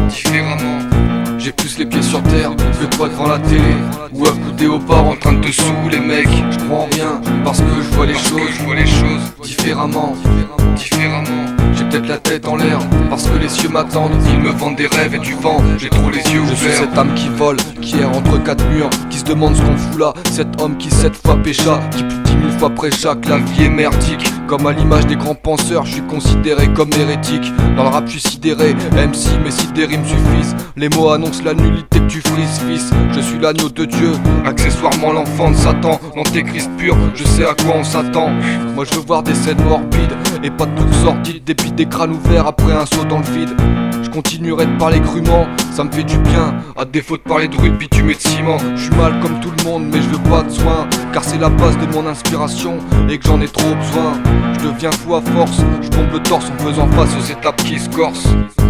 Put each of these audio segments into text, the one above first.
différemment. J'ai plus les pieds sur terre que toi devant la télé, ou accoudé au bar en train de te saouler mec. Je crois en rien parce que je vois les choses différemment. J'ai peut-être la tête en l'air parce que les cieux m'attendent. Ils me vendent des rêves et du vent, j'ai trop les yeux ouverts. Je suis cette âme qui vole, qui erre entre quatre murs, qui se demande ce qu'on fout là. Cet homme qui 7 fois pécha, qui plus de 10 000 fois prêcha que la vie est merdique. Comme à l'image des grands penseurs, je suis considéré comme hérétique. Dans le rap je suis sidéré, MC mais si des rimes suffisent, les mots annoncent la nullité que tu frises fils. Je suis l'agneau de Dieu, accessoirement l'enfant de Satan. L'antéchrist pur, je sais à quoi on s'attend. Moi je veux voir des scènes morbides et pas de toutes sorties, des pieds, des crânes ouverts après un saut dans le vide. Je continuerai de parler crûment, ça me fait du bien. À défaut de parler de rue de bitume et de ciment. Je suis mal comme tout le monde mais je veux pas de soins, car c'est la base de mon inspiration et que j'en ai trop besoin. Je deviens fou à force, je pompe le torse en faisant face aux étapes qui se corsent.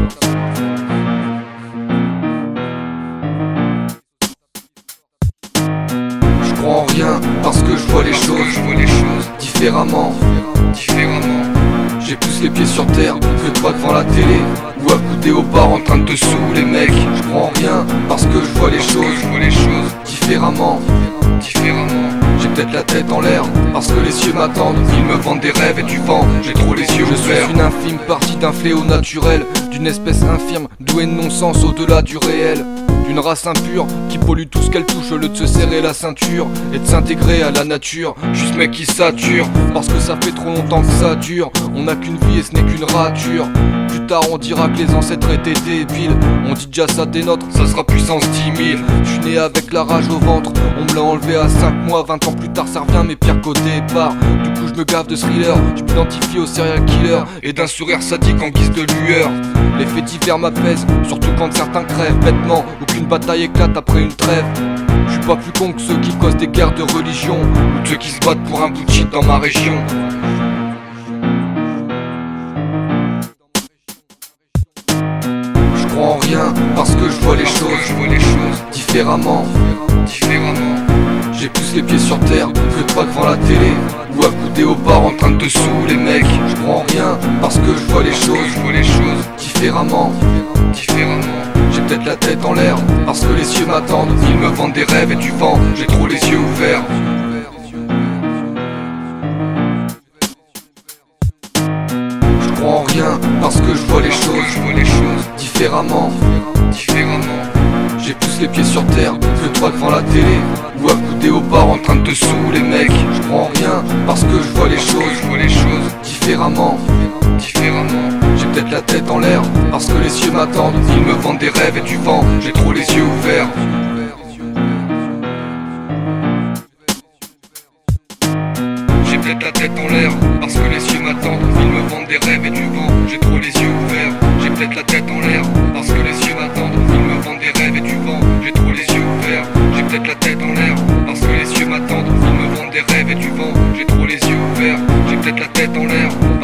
Je crois en rien parce que je vois les choses différemment. J'ai plus les pieds sur terre que toi devant la télé, ou accoudé au bar en train de te saouler mec. Je crois en rien parce que je vois les choses différemment. J'ai peut-être la tête en l'air parce que les cieux m'attendent. Ils me vendent des rêves et du vent, j'ai trop les yeux ouverts. Je suis une infime partie d'un fléau naturel, d'une espèce infirme, douée de non-sens au-delà du réel. D'une race impure qui pollue tout ce qu'elle touche au lieu de se serrer la ceinture et de s'intégrer à la nature. Juste mec qui sature parce que ça fait trop longtemps que ça dure. On n'a qu'une vie et ce n'est qu'une rature. Plus tard on dira que les ancêtres étaient débiles. On dit déjà ça des nôtres, ça sera puissance 10 000. Je suis né avec la rage au ventre, on me l'a enlevé à 5 mois. 20 ans plus tard ça revient mes pires côtés départ. Du coup je me gave de thriller, je m'identifie au serial killer et d'un sourire sadique en guise de lueur. Les faits divers m'apaisent, surtout quand certains crèvent bêtement ou qu'une bataille éclate après une trêve. Je suis pas plus con que ceux qui causent des guerres de religion ou ceux qui se battent pour un bout de shit dans ma région. Je crois en rien parce que je vois les choses différemment. J'ai plus les pieds sur terre que toi devant la télé, ou accoudé au bar en train de te saouler mec. Je crois en rien parce que je vois les choses différemment. J'ai peut-être la tête en l'air parce que les cieux m'attendent. Ils me vendent des rêves et du vent, j'ai trop les yeux ouverts. Je crois en rien parce que je vois les choses différemment. J'ai plus les pieds sur terre que toi devant la télé, ou accoudé au bar en train de te saouler mec. Je crois en rien parce que je vois les choses différemment. J'ai peut-être la tête en l'air parce que les cieux m'attendent. Ils me vendent des rêves et du vent, j'ai trop les yeux ouverts. J'ai peut-être la tête en l'air parce que les cieux m'attendent. Ils me vendent des rêves et du vent, j'ai trop les yeux ouverts. J'ai peut-être la tête en l'air parce que les cieux m'attendent. Ils me vendent des rêves et du vent, j'ai trop les yeux ouverts. J'ai peut-être la tête en l'air parce que les cieux m'attendent. Ils me vendent des rêves et du vent, j'ai trop les yeux ouverts. J'ai peut-être la tête en l'air